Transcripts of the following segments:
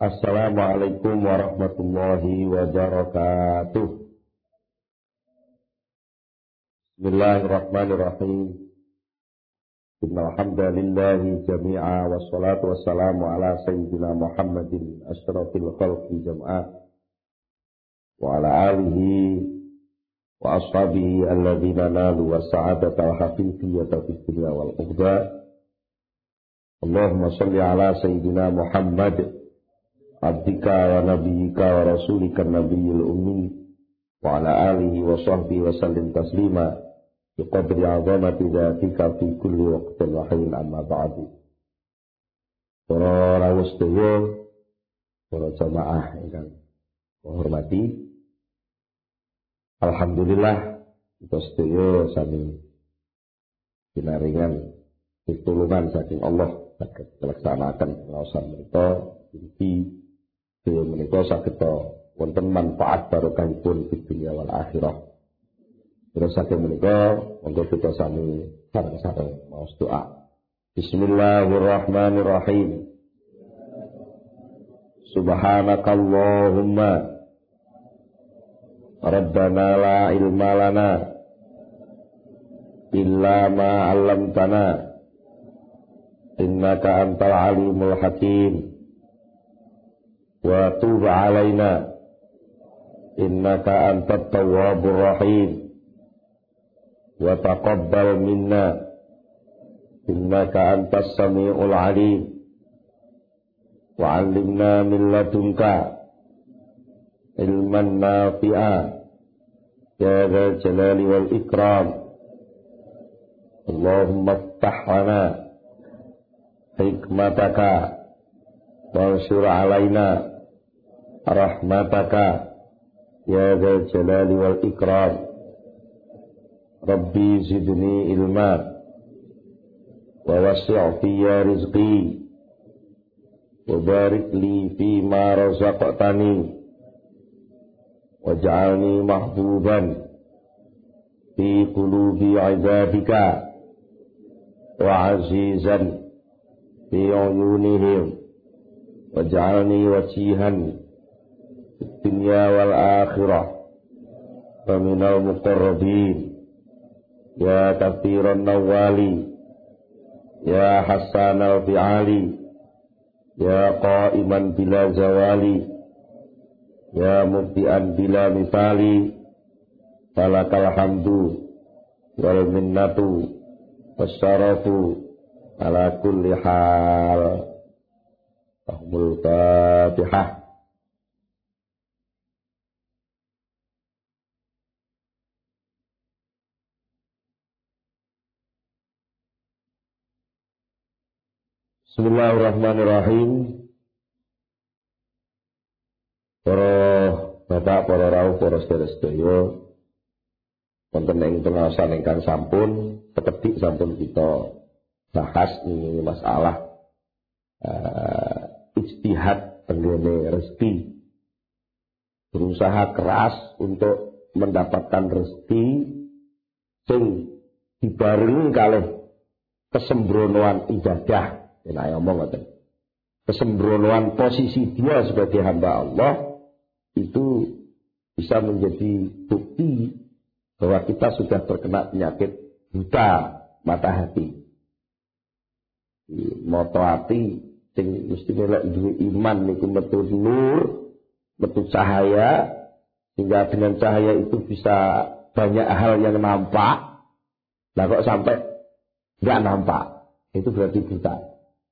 Assalamualaikum warahmatullahi wabarakatuh. Bismillahirrahmanirrahim. Innal hamdalillahi jami'a wassalatu wassalamu ala sayyidina Muhammadin asyrafil khalqi jam'a wa ala alihi wa ashabihi alladhina nalu was-sa'adata al-haqiqiyyata fid dunya wal ukhra. Allahumma shalli ala sayyidina Muhammad abdika wa nabiyyika wa rasulika nabiyil ummi wa ala alihi wa sahbihi wa sallim taslima biqadri azamati dzatika fi kulli waqtin wa hin amma ba'du. Para rawuh sedaya, para jamaah ingkang hormati, alhamdulillah kita sedaya sami pinaringan pitulungan saking Allah saged melaksanakan pengawasan menika iki dhewe menika saged wonten manfaat barokahipun di dunia wal akhirah. Terus saking menika monggo kita sami sareng-sareng maos doa. Bismillahirrahmanirrahim. Subhanakallahumma Rabbana la ilma lana illa ma 'allamtana innaka antal alimul hakim. Wa tub alaina innaka antat tawwabur rahim wa taqabbal minna innaka antas samiul alim wa 'allimna min ladunka ilman nafi'a ya dzal jalali wal ikram. Allahumma iftah lana hikmataka wanshur alaina rahmataka ya dzal jalali wal ikram. Rabbi zidni ilma wa wasi' fiyya rizqi wa barik li fima razaqtani waj'alni mahbuban fi qulubi ibadika wa azizan fi uyunihim waj'alni wajihan dunya wal akhirah wa minal muqarrabin ya kathiran nawali ya hasanal fi'ali ya qa'iman bila zawali ya mubdi'an bila mithali falakal hamdu wal minnatu wasyarafu ala kulli hal. Tahmul Fatihah. Bismillahirrahmanirrahim. Para bapak, para rawuh, para sedherek-sedherek, wonten ing pengaosan ingkang sampun sekedhik sampun kita bahas ini masalah ijtihad tenggene rezeki. Berusaha keras untuk mendapatkan rezeki sing dibarengi kalih kesembronoan ibadah. Nek ngomong ngoten. Kesembronoan posisi dia sebagai hamba Allah itu bisa menjadi bukti bahwa kita sudah terkena penyakit buta mata hati. Mata hati sing mesti lek duwe iman niku metu nur, metu cahaya, sehingga dengan cahaya itu bisa banyak hal yang nampak. Lah kok sampai enggak nampak, itu berarti buta.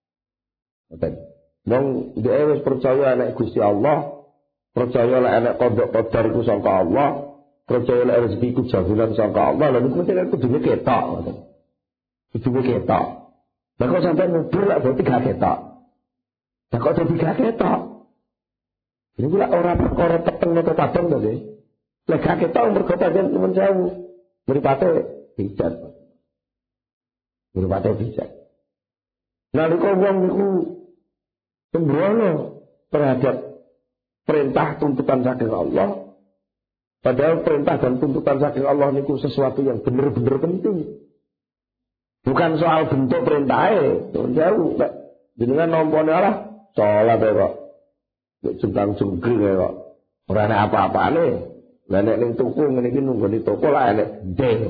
Wong dhewe wis percaya nek Gusti Allah, percaya nek ana qada qadar iku saka Allah, percaya nek rezeki iku jabulan saka Allah, lha niku mesti kudu ketok ngoten. Kudu ketok. Lah kok sampai ngumpul lak berarti gak ketok. Lah kok dadi gak ketok. Ini pula ora perkara peteng atau padang to, nggih. Lah gak ketok mergo pancen men jauh. Mripate bijak. Mripate bijak. Nalika wong niku sembrono terhadap perintah tuntutan saking Allah, padahal perintah dan tuntutan saking Allah niku sesuatu yang benar-benar penting. Bukan soal bentuk perintahnya, jauh. Jenengan nompone Allah, salat kok. Nek jengkang-jengkring kok ora ana apa-apane. Lah nek ning tuku ngene iki nunggoni toko lah enek ndeng.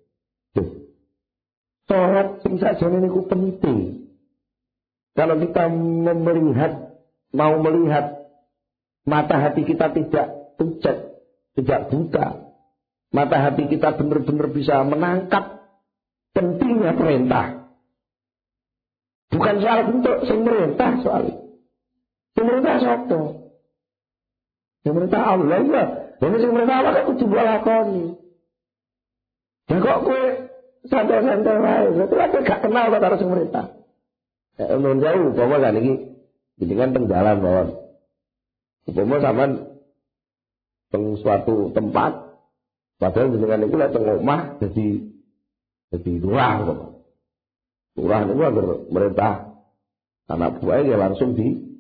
Salat sing sakjane niku penting. Kalau kita mau melihat mata hati kita tidak pucat, tidak buta. Mata hati kita benar-benar bisa menangkap pentingnya perintah. Bukan soal bentuk, sing merintah soal. Sing merintah sapa? Sing merintah Allah ya. Dene sing merintah Allah kok kudu lakoni. Ya kok kowe santai-santai wae, berarti kowe gak kenal karo sing merintah. Nun jauh, umpama kan ini kan tenggalan mawon. Umpama sampean teng suatu tempat, padahal jenengan iku lek teng omah dadi lurah kok. Lurah niku agar merintah anak buah ya langsung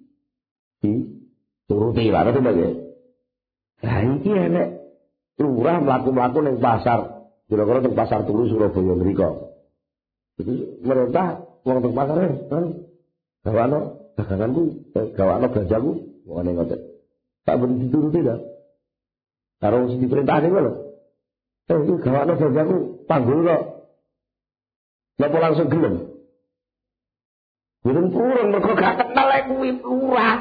dituruti lah itu bae. Lah iki enek lurah mlaku-mlaku ning pasar, kira-kira teng pasar Tulu Surabaya mriku. Jadi merintah wong teng pasare kan gawakno daganganku, gawakno belanjaku, ngene ngoten. Tak ben dituruti dah. Karo sing diperintahne kuwi lho. Iki gawakno belanjaku, panggul kok. Napa langsung gelem? Gelem purun mergo gak kenal lek kuwi lurah.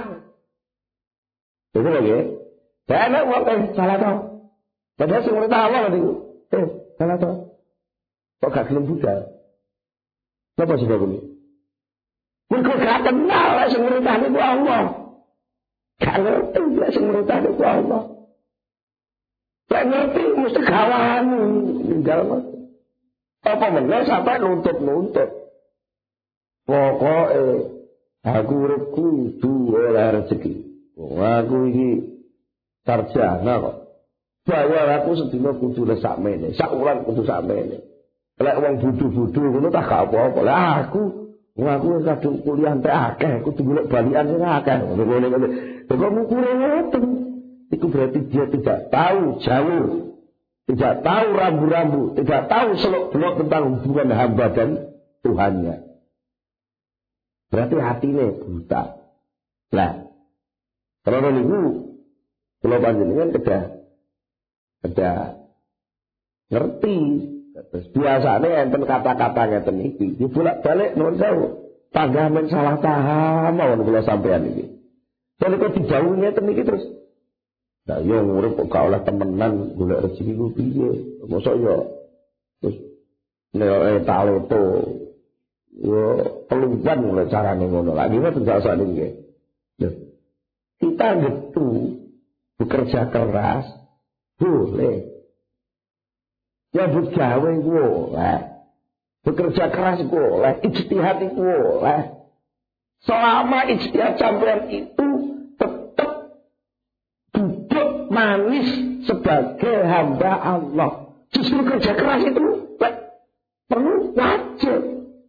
Itu lagi. Dan wong salah to. Padahal sing merintah Allah niku. Salah to. Kok gak gelem budal? Napa sebab ini? Mergo gak kenal lek sing merintah niku Allah. Gak ngerti lek sing merintah niku Allah. Lek ngerti mesti gawani ninggal mas. Apa meneh sampai nuntut-nuntut. Pokoke aku urip kudu oleh rezeki. Aku iki sarjana kok. Bayar aku sedina kudu sak mene, sak wulan kudu sak mene. Lek wong bodho-bodho ngono tak gak apa-apa. Lah aku kadung kuliah entek akeh, kudu golek balikan sing akeh. Ngene-ngene. Kok ngukure ngoten. Itu berarti dia tidak tahu jalur, tidak tahu rambu-rambu, tidak tahu seluk-beluk tentang hubungan hamba dan Tuhannya. Berarti hatinya buta. Lah, kalau niku kula panjenengan kedah ngerti. Terus biasanya enten kata-kata ngeten iki, dibolak-balik nuwun sewu. Panggah men salah paham mawon kula sampean iki. Jadi kok dijauhi ngeten iki terus. Lah yo urip kok gak oleh temenan golek rezeki ku piye? Mosok yo terus nek taloto yo peluban mulai carane ngono. Lah iki mboten sak niki. Kita gitu bekerja keras boleh. Ya bergawe boleh. Bekerja keras boleh, ijtihad itu boleh. Selama ijtihad sampean itu tetap duduk manis sebagai hamba Allah. Justru kerja keras itu perlu wajib.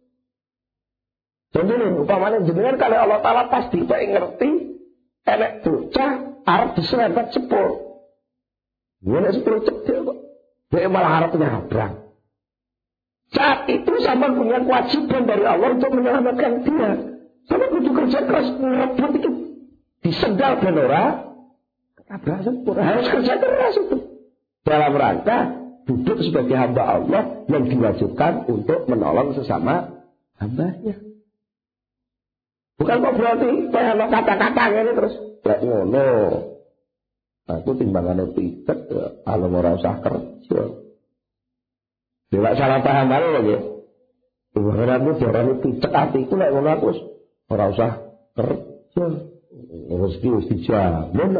Jadi umpamanya jenengan kalau Allah Ta'ala pasti baik ngerti enek bocah arep diserempet sepur. Nek sepur cedek kok. Dia malah harap nyabrang. Saat itu sama punya kewajiban dari Allah untuk menyelamatkan dia. Sama kudu kerja keras merebut itu. Disendal dan orang nabrak sepur. Harus kerja keras itu. Dalam rangka duduk sebagai hamba Allah yang diwajibkan untuk menolong sesama hambanya. Bukan kok berarti kayak kata-kata ini terus. Kayak ngono. Aku timbangannya piket, kalau ora usah kerja. Dia salah paham bae lho. Timbangan aku jarane piket atiku lek ngono aku ora usah kerja. Rezeki wis dijamin.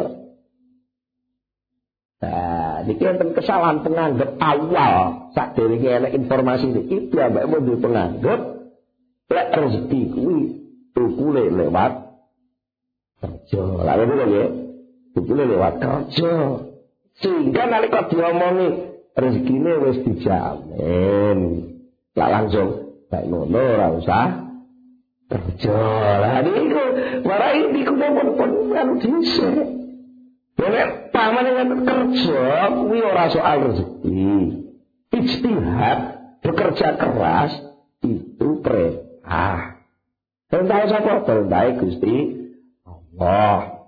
Nah, iki enten kesalahan penganggap awal sadurunge enek informasi iki ambek mau penganggap lek rezeki kuwi tukule lewat kerja. Lah ngono lho. Tukule lewat kerja. Sehingga nalika diomongi rezekine wis dijamin. Lah langsung baik ngono ora usah kerja. Lah niku warai niku pun anu dhisik. Nek pamane kerja kuwi ora soal rezeki. Ijtihad, bekerja keras itu perintah. Perintah sapa? Perintah Gusti Allah.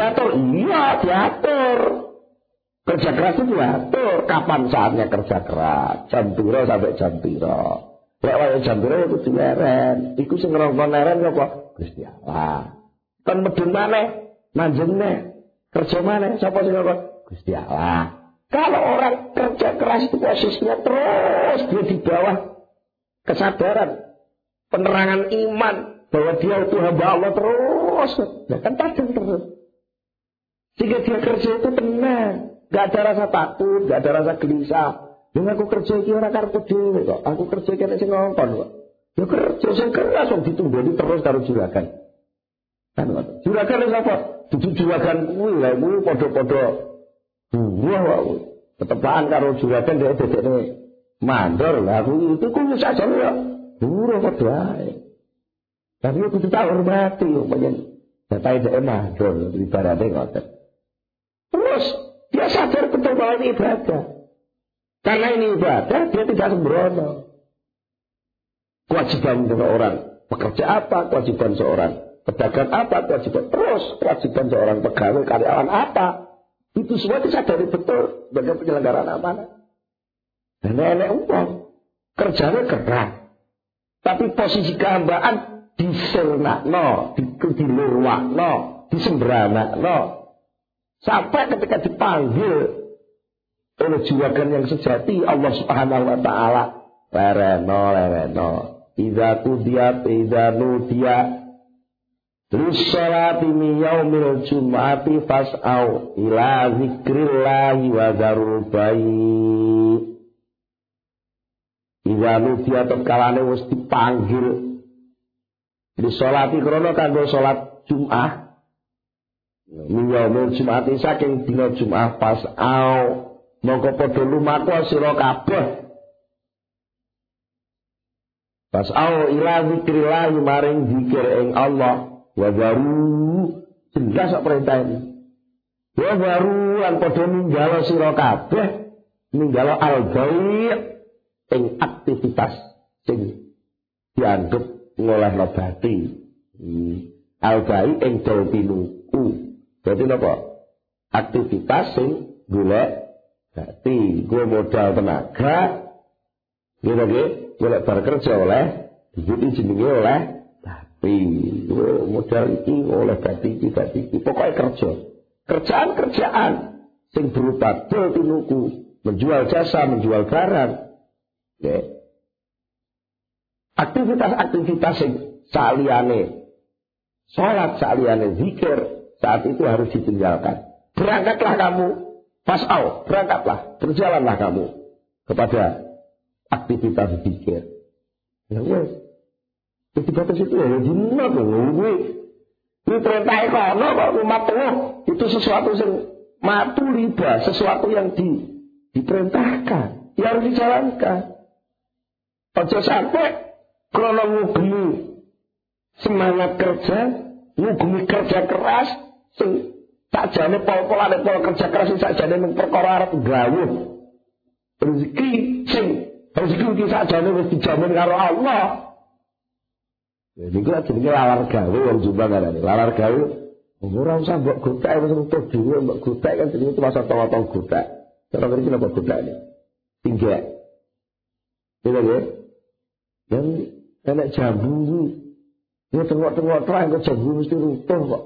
diatur, iya diatur. Kerja keras itu diatur. Kapan saatnya kerja keras? Jam piro sampai jam piro. Lek wae jam piro ya kudu leren. Iku sing ngrongkon leren apa? Gusti Allah. Kan medun maneh, manjen maneh, kerja maneh, sapa sing ngrongkon? Gusti Allah. Kalau orang kerja keras itu posisinya terus dia di bawah kesadaran, penerangan iman bahwa dia itu hamba Allah terus, nah, kan tajam terus. Sehingga dia kerja itu tenang, gak ada rasa takut, gak ada rasa gelisah. Yang aku kerja ini orang karepku dhewe kok, aku kerja kene sing ngongkon kok. Ya kerja sing keras kok ditunggoni terus karo juragan. Kan juragan lho sapa? Dudu juragan kuwi lha kuwi padha-padha buah wae. Ketepaan karo juragan dhek dedekne mandor lah aku itu kuwi sakjane ya. Buruh padha ae. Tapi aku tak hormati yo panjen. Datae dhek mandor ibarate ngoten. Terus dia sadar betul bahwa ini ibadah. Karena ini ibadah dia tidak sembrono. Kewajiban seorang pekerja apa? Kewajiban seorang pedagang apa? Kewajiban terus kewajiban seorang pegawai karyawan apa? Itu semua disadari betul sebagai penyelenggaraan amanah. Dan nenek uang kerjanya keras, tapi posisi kehambaan disernakno, dilurwakno, disembranakno, sampai ketika dipanggil oleh juragan yang sejati Allah Subhanahu wa taala, lereno, idza qudiyat idza nudiya lis-sholati min yaumil jum'ati fas'au ila zikrillahi wa dzarul bai'. Idza nudiya tetkalane wis dipanggil lis-sholati krana kanggo salat Jumat. Min yaumil jum'ati saking dina Jumat fas'au mongko padha lumaku sira kabeh. Fas'au ila zikrillahi maring zikir ing Allah. Wa baru jelas kok perintah ini. Wa baru lan padha ninggalo sira kabeh ninggalo al-bai' ing aktivitas sing dianggep ngolehno bati. Al-bai' ing dol pinuku. Dadi napa? Aktivitas sing golek bati, gue modal tenaga, golek bar kerja oleh dijuti jenenge oleh bati. Modal iki oleh bati iki pokoknya kerjaan sing berupa dol tinuku, menjual jasa, menjual barang. Aktivitas sing saliyane salat, saliyane zikir saat itu harus ditinggalkan. Berangkatlah kamu, fas'au, berangkatlah, berjalanlah kamu kepada aktivitas zikir. Ya wes. Jadi batas itu ya dina ini perintah kono kok umat tengah itu sesuatu yang matu liba, sesuatu yang diperintahkan, yang harus dijalankan. Ojo sampai krono ngugemi semangat kerja, ngugemi kerja keras, sing sakjane pol-polane pol kerja keras sing sakjane mung perkara arep gawe. Rezeki iki sakjane wis dijamin karo Allah. Jadi gue jenenge lalar gawe wong Jombang ngarane. Lalar gawe ora usah mbok gotek wis entuk dhewe mbok gotek kan jenenge cuma sotong-sotong gotek. Cara ngerti napa gotek iki? Tinggak. Iya ya. Dan enek jambu iki. Ya tengok-tengok terang kok jambu mesti runtuh kok.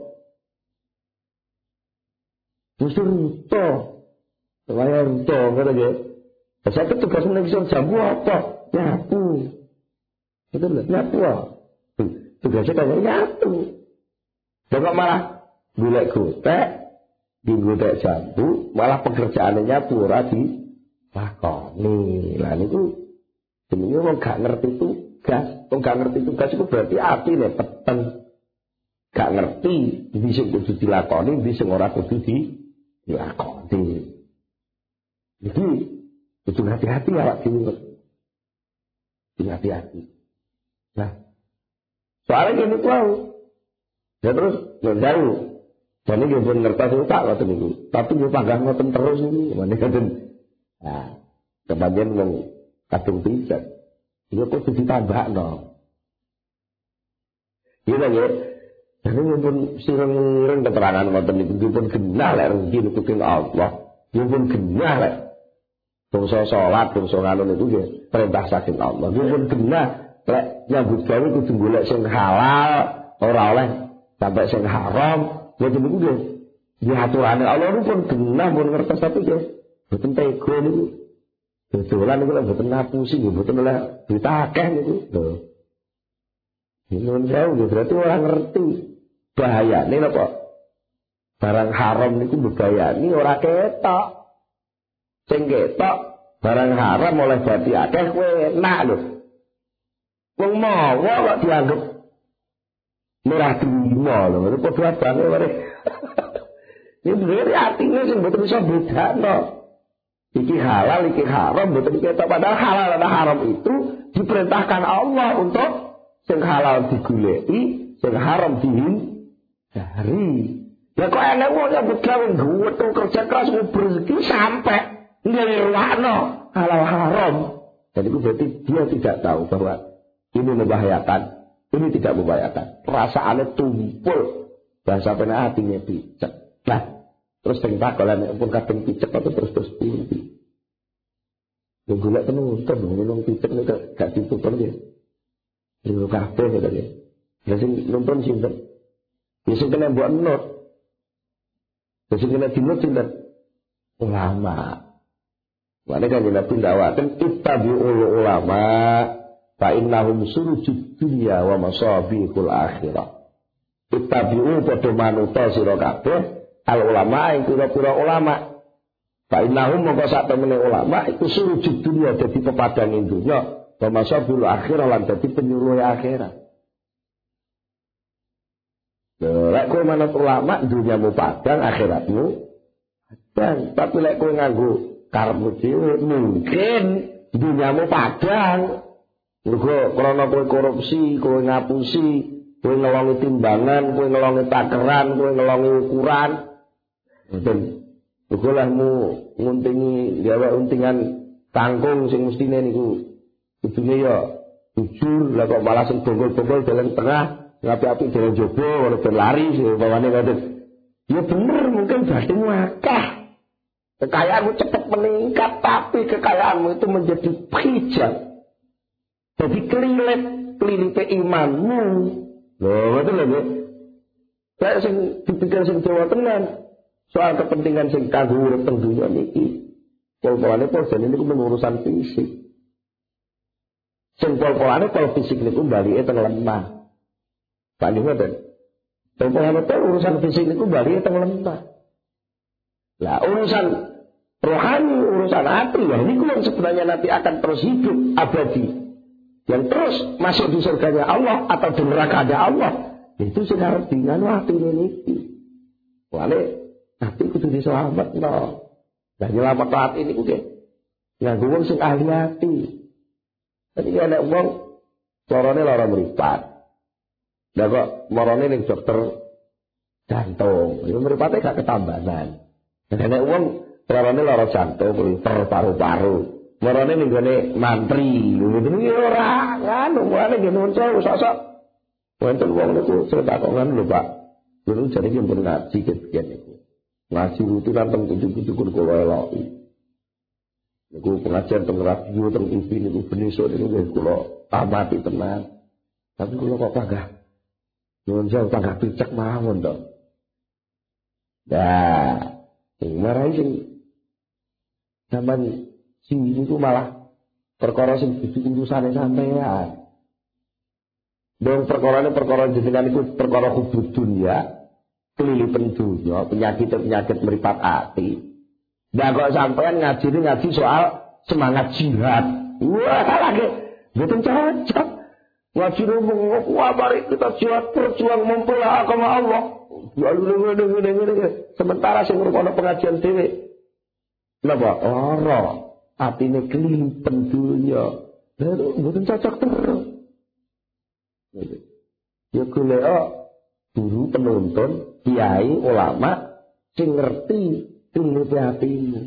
Mesti runtuh. Saya runtuh ngono ya. Saya tugas menyusun jambu apa? Nyapu. Itu lho, nyapu. Tugasnya kayak nyatu. Dan kok malah golek gotek, digodek jambu, malah pekerjaannya nyapu ora dilakoni. Lah niku jenenge wong gak ngerti tugas. Wong gak ngerti tugas itu berarti atine peteng. Gak ngerti bisa kudu dilakoni, bisa ora kudu dilakoni. Jadi kudu hati-hati awak dhewe. Hati-hati. Nah, soalnya gini tahu, ya terus jauh. Jadi dia pun ngerti itu tak waktu itu, tapi dia panggang ngoten terus ini, mana kadang. Nah, kemudian yang kadung pijet, dia kok ditambah no. Gitu ya. Jadi pun sireng keterangan ngoten niku pun genah lek rezeki niku king Allah. Pun genah lek bangsa salat, bangsa ngono niku nggih perintah saking Allah. Pun genah lek nyambut gawe kudu golek sing halal, ora oleh sampai sing haram. Ngoten niku nggih diaturane Allah niku pun genah pun ngertos tapi nggih boten tega niku. Dodolan niku lek boten ngapusi nggih boten oleh ditakeh niku. Lho. Ini jauh berarti orang ngerti bahayane napa? Barang haram niku mbahayani ora ketok. Sing ketok barang haram oleh dadi akeh kowe enak lho. Wong mawa kok dianggap murah terima lho. Itu padha abane wae. Ini bener artinya sing mboten iso bedakno. Iki halal, iki haram, mboten ketok padahal halal dan haram itu diperintahkan Allah untuk sing halal digoleki, sing haram dihindari. Ya kok enek wong yang begawe ngwetu kerja keras rezeki sampai ngelirwakno halal haram. Jadi itu berarti dia tidak tahu bahwa ini membahayakan, ini tidak membahayakan. Perasaannya tumpul dan sampai hatinya picek. Nah, terus sing takolan pun kadang picek atau terus pundi. Yang golek penuntun, ngomong picek nek gak dituntun ya. Lho kabeh kok ya. Lah sing nonton sinten? Ya sing kena mbok enut. Ya sing kena dinut sinten? Ulama. Mane kan Nabi dakwaken ittabi'ul ulama fa innahum surujud dunya wa masabihul akhirah. Ittabi'u padha manuta sira kabeh al ulama ing pira-pira ulama. Fa innahum mongko sak temene ulama iku surujud dunya dadi pepadang dunya. Pemasabul akhirah lan dadi penyuluh akhirat. Lek kowe manut ulama dunyamu padang akhiratmu padang, tapi lek kowe nganggo karepmu dhewe mungkin dunyamu padang. Mergo krana kowe korupsi, kowe ngapusi, kowe ngelongi timbangan, kowe ngelongi takeran, kowe ngelongi ukuran. Ngoten. Mergo lahmu nguntingi gawe untingan kangkung sing mestine niku kudune ya jujur, lah kok malah sing bonggol-bonggol dalan tengah, api-api dalan jaba, ora ben lari bawane ngoten. Ya bener mungkin batinmu akeh. Kekayaanmu cepat meningkat, tapi kekayaanmu itu menjadi hijau. Jadi kelilite imanmu. Loh, ngoten lho. Kayak sing dipikir sing Jawa tenan. Soal kepentingan sing kanggo urip teng donya niki. Pol-polane posen niku urusan fisik. Sing pol-polane pol fisik niku balike teng lemah. Pak ngoten. Pol-polane urusan fisik niku balike teng lemah. Lah urusan rohani, urusan hati ya ini yang sebenarnya nanti akan terus hidup abadi. Yang terus masuk di surganya Allah atau di nerakanya Allah. Itu sudah harus dengan hati ini. Wale hati kudu diselamat no. Lah nyelamat hati ini kudu nganggo wong sing ahli hati. Tadi ana wong carane lara mripat. Lah kok marane ning dokter jantung. Iku mripate gak ketambahan. Nek wong carane lara jantung, liver, paru-paru. Marane ning gone mantri. Ngoten iki ora ngono, marane ngene sosok. Wonten wong niku setakongan lho Pak. Dulu jadi ki pun ngaji kepian niku. Ngaji rutinan teng kudu-kudu kula eloki. Niku pengajian teng radio teng TV niku benesuk niku nggih kula tamati tenan. Tapi kula kok panggah. Nuwun sewu panggah picek mawon to. Nah, sing marai sing zaman sing niku malah perkara sing dudu urusane sampean. Dong perkara jenengan iku perkara hubud dunya, kelilipan dunya, penyakit meripat ati. Lah kok sampean ngaji soal semangat jihad. Wah, lagi mboten cocok. Ngaji wah mari kita jihad berjuang membela agama Allah. Sementara sing ngrungokno pengajian dhewe. Napa? Ora, atine kelilipan dunya. Lha mboten cocok terus. Ya golek guru penuntun, kiai, ulama sing ngerti ilmu hatimu.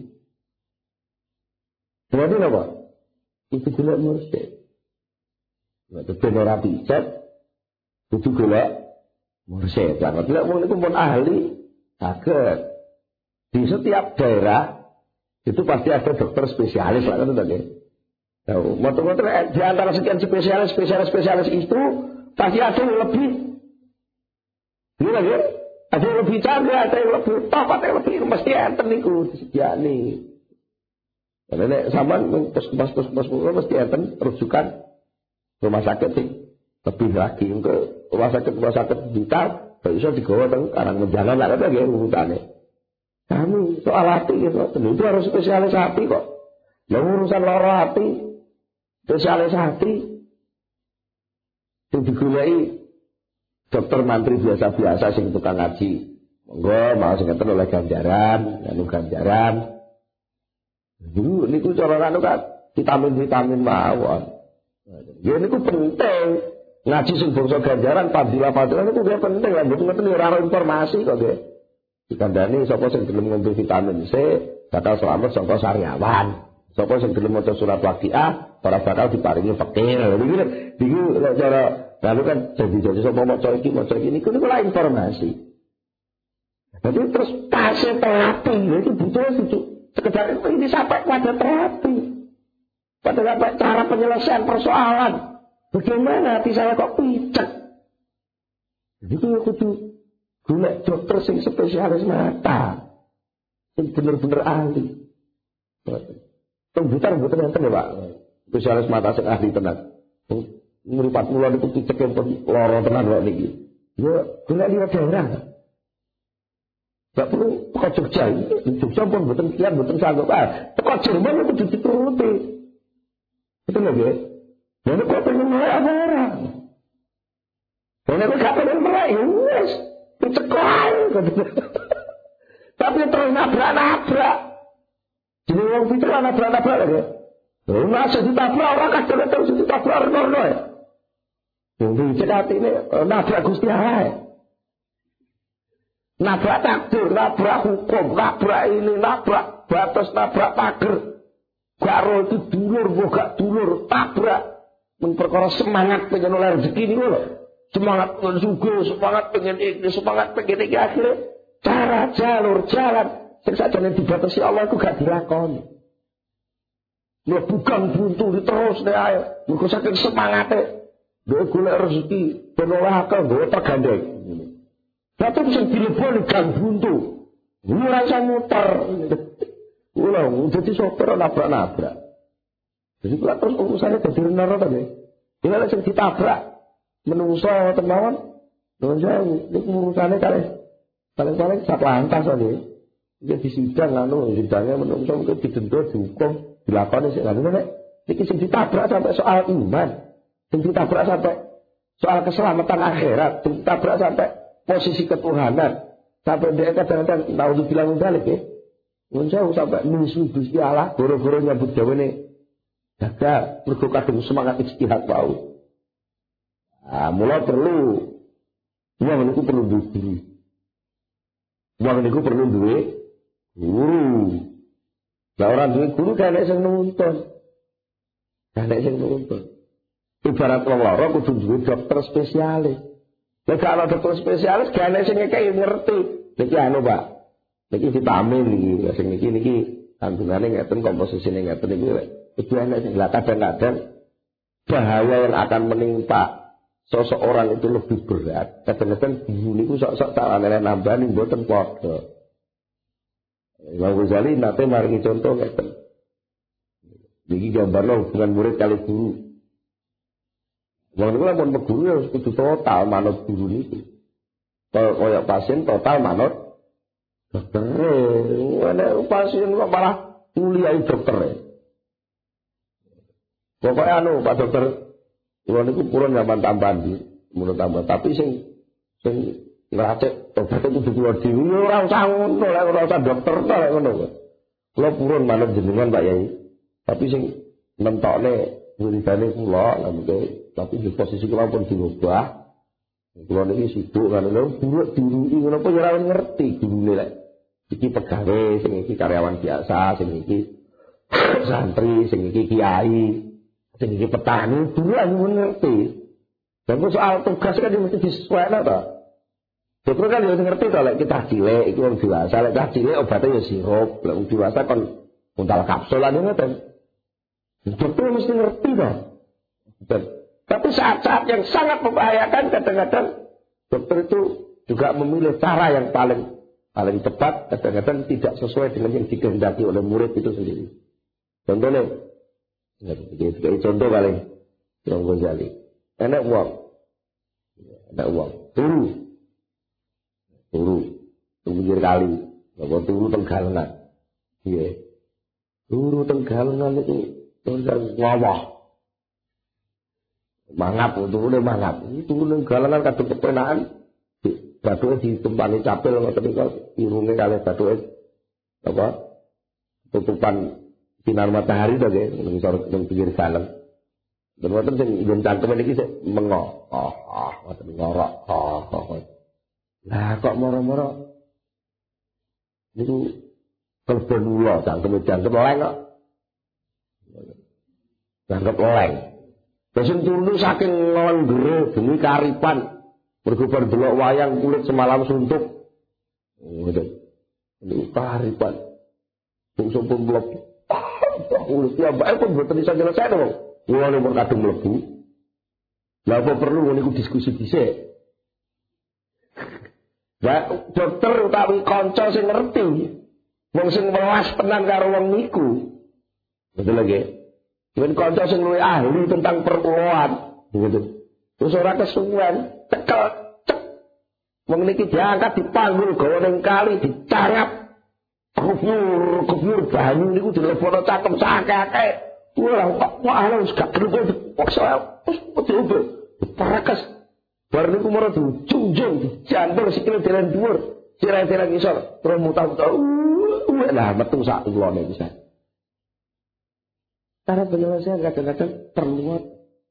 Berarti apa? Itu golek mursyid. Nek ben ora picet, kudu golek Mursyid banget. Lha wong niku pun ahli saged. Di setiap daerah itu pasti ada dokter spesialis lah kan tadi. Tahu, motor-motor di antara sekian spesialis itu pasti ada yang lebih. Ini lagi, ada yang lebih canggih, ada yang lebih top, ada yang lebih mesti enten niku disediani. Karena nek sampean puskesmas mesti enten rujukan rumah sakit lebih lagi ke rumah sakit vital, bisa digawa teng Karangmenjangan lah kan nggih urutane. Kami soal hati gitu, itu harus spesialis hati kok. Lah urusan lara hati, spesialis hati itu digulai dokter mantri biasa-biasa sing tukang ngaji. Monggo mau sing ngeten oleh ganjaran, anu ganjaran. Dulu niku cara anu kan vitamin mawon. Ya niku penting. Ngaji sing bangsa ganjaran fadilah niku dia penting lah, mboten ngeten ora informasi kok nggih. Dikandani sapa sing gelem ngombe vitamin C bakal selamat saka sariawan. Sapa sing gelem maca surat Waqiah ora bakal diparingi fakir. Iki lek cara lalu kan janji-janji sapa maca iki niku lah informasi. Jadi terus fase terapi itu butuh itu sekedar ini sampai pada terapi. Pada sampai cara penyelesaian persoalan. Bagaimana hati saya kok picek? Jadi itu kudu golek dokter sing spesialis mata, sing bener-bener ahli. Komputer mboten enten ya Pak, spesialis mata sing ahli tenan. Mripat kula niku picek pun lara tenan kok niki. Ya golek liwat daerah. Gak perlu teko Jogja. Jogja pun mboten kian mboten sanggup. Teko Jerman itu dituruti. Itu lho nggih. Nek kok pengen mulai orang. Nek gak pengen mulai wis dicekal. Tapi terus nabrak. Jadi wong pinter nabrak ya. Masih ditabrak orang kadang terus ditabrak rono ya. Wong pinter atine nabrak Gusti Allah. Nabrak takdir, nabrak hukum, nabrak ini, nabrak batas, nabrak pagar. Garo itu dulur, gak dulur, tabrak. Memperkara semangat pengen oleh rezeki ini lho. Semangat pengen sugih, semangat pengen ini, semangat pengen ini. Akhirnya cara jalur jalan sing sakjane dibatasi Allah itu gak dilakoni. Lho bukan buntu terus nek ae. Mergo saking semangate ndek golek rezeki ben oleh akal nggo tergandeng. Tapi bisa dileboni gang buntu. Ini rasa muter. Ulang, jadi sopir nabrak-nabrak. Jadi kalau terus urusannya jadi renara tadi. Ini langsung ditabrak. Menungso tenawan. Dengan saya, ini urusannya paling satu lantas aja. Jadi sidang, sidangnya menungso mungkin didenda, dihukum, dilakoni. Ini ditabrak sampai soal iman. Ditabrak sampai soal keselamatan akhirat. Ditabrak sampai posisi ketuhanan. Sampai dia kadang-kadang tahu bilang balik ya. Menjauh sampai musuh Gusti Allah. Goro-goro nyambut jawa ini. Jaga, mergo kadung semangat ijtihad wau. Mula perlu wong niku perlu duwe. Wong niku perlu duwe guru. Lah ora duwe guru kan nek sing nuntun. Ibarat wong lara kudu duwe dokter spesialis. Nek ana dokter spesialis gak nek sing ngekeki ngerti. Niki anu Pak. Niki vitamin iki, sing niki kandungane ngeten komposisine ngeten iki. Itu enak sih, kadang-kadang bahaya yang akan menimpa seseorang itu lebih berat. Kadang-kadang guru niku sok-sok carane nambani mboten padha. Imam Ghazali nate maringi contoh ngeten. Niki gambarno hubungan murid kali guru. Wong niku lamun guru ya kudu total manut guru niku. Kaya pasien total manut dokter. Nek pasien kok malah kuliah dokter. Pokoknya Pak Dokter, kula niku purun zaman tambahan menurut tambah, tapi sing ngracik obat itu dikeluar dhewe ora usah ngono, ora usah dokter ta lek ngono. Kula purun manut jenengan Pak Yai. Tapi sing nentokne wiridane kula lan tapi di posisi kula pun diubah. Kula niki sibuk kan lho buruk diruki ngono apa ora ngerti gurune lek. Iki pegawai, sing iki karyawan biasa, sing iki santri, sing iki kiai. Jadi petani dulu aja ngerti. Dan soal tugas kan mesti disesuaikan tak. Dokter kan ya ngerti to lek kita cilik iki wong dewasa, lek cah cilik obatnya ya sirup, lek wong dewasa kan untal kapsul lan ngoten. Dokter mesti ngerti to. Tapi saat-saat yang sangat membahayakan kadang-kadang dokter itu juga memilih cara yang paling tepat, kadang-kadang tidak sesuai dengan yang dikehendaki oleh murid itu sendiri. Contohnya, contoh paling yang Ghazali, enak uang, turu pinggir kali, nggak turu tenggalengan, iya, turu tenggalengan itu ngawah, mangap, turunnya mangap, ini turu tenggalengan kadang kepenaan. Batuke ditempani capil ngoten niku irunge kalih batuke apa tutupan sinar matahari to nggih ning pinggir galeng. Dan wonten sing nggon cangkem niki sik mengo. Ngoten ngorok. Lah kok moro-moro niku kelben ula cangkem leng kok. Cangkem leng. Sing turu saking nglendere bengi karipan berkubar delok wayang kulit semalam suntuk. Ngoten. Ini karipan. Sing sampun mlebu. Kulit ya bae kok mboten iso nyelesai to. Wong mun kadung mlebu. Lah apa perlu niku diskusi dhisik. Lah dokter utawi kanca sing ngerti. Wong sing welas tenan karo wong niku. Betul lagi. Yen kanca sing luwih ahli tentang perkuloan, gitu. Terus ora kesuwen. Cekel, cek. Wong niki diangkat dipanggul gawa ning kali dicangap. Kubur banyu niku dilebono cangkem sakake. Wah, kok ana wis gak gelem dipaksa. Wis diubah. Parakes. Bar niku mara dijunjung, dijantung sikile delen dhuwur, sirah-sirah ngisor, terus mutar-mutar. Lah metu sak ulone bisa. Cara penyelesaian kadang-kadang terluat.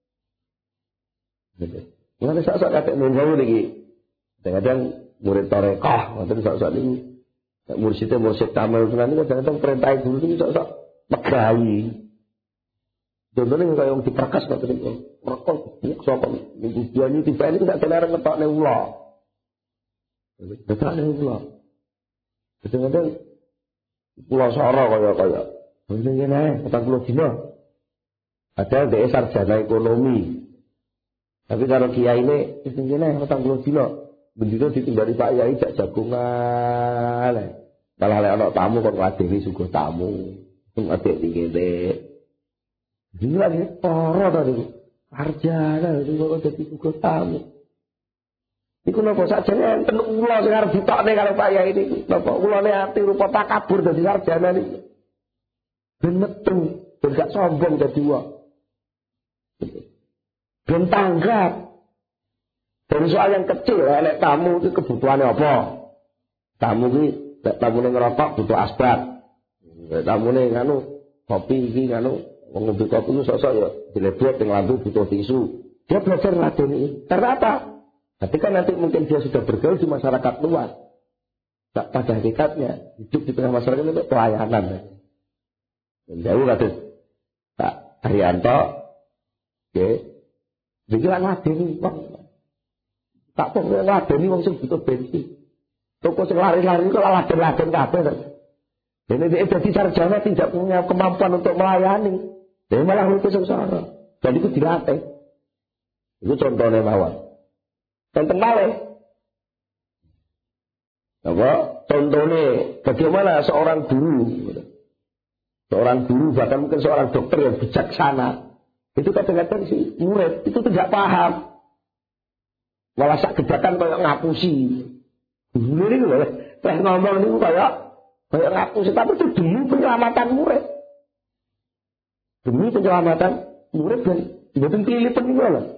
Mulane sak-sak katek nunggu niki. Kadang-kadang murid tarekah, ngoten sak-sak niku. Mursyid tamal tenan niku kadang-kadang perintah guru niku sak-sak megahi. Contohnya kaya wong diperkas ngoten niku. Rekol sapa niku diani tiba ini tidak tenar ngetokne ula. Ngetokne ula. Kadang-kadang pulau soro kaya ngene 40 dina. Ada dhek sarjana ekonomi. Tapi kalau kiai ini ngene 40 dina. Bendina ditimbali Pak Yai jak jagungan. Malah lek ana tamu kok ngadehi suguh tamu. Ngadek ngene. Gila iki para to niku. Sarjana niku kok dadi suguh tamu. Iku napa sakjane enten ula sing arep ditokne karo Pak Yai niku. Napa ulane ati rupa takabur dadi sarjana niku. Ben metu, ben gak sombong dadi wong. Ben tanggap. Dari soal yang kecil, nek tamu itu kebutuhannya apa? Tamu iki nek tamune ngerokok butuh asbak. Nek tamune nganu kopi iki nganu wong ngombe kopi itu sok-sok ya dilebet ning lampu butuh tisu. Dia belajar ngadeni. Karena apa? Ketika nanti mungkin dia sudah bergaul di masyarakat luas. Tak pada hakikatnya hidup di tengah masyarakat itu pelayanan. Dan jauh kados Pak Haryanto nggih. Iki lan ngadeni wong. Tak perlu ngadeni wong sing butuh bensin. Toko sing lari-lari kok laden-laden kabeh. Dene dia jadi sarjana tidak punya kemampuan untuk melayani. Dia malah lupa sengsara. Dan itu dilatih. Itu contohnya mawon. Tentang malih. Apa? Contohnya bagaimana seorang guru. Seorang guru bahkan mungkin seorang dokter yang bijaksana. Itu kadang-kadang si murid itu tidak paham. Malah sak gedakan kayak ngapusi. Guru ini kayak ngomong ini kayak ngapusi. Tapi itu demi penyelamatan murid. Demi penyelamatan murid dan dibuatin pilih penjualan.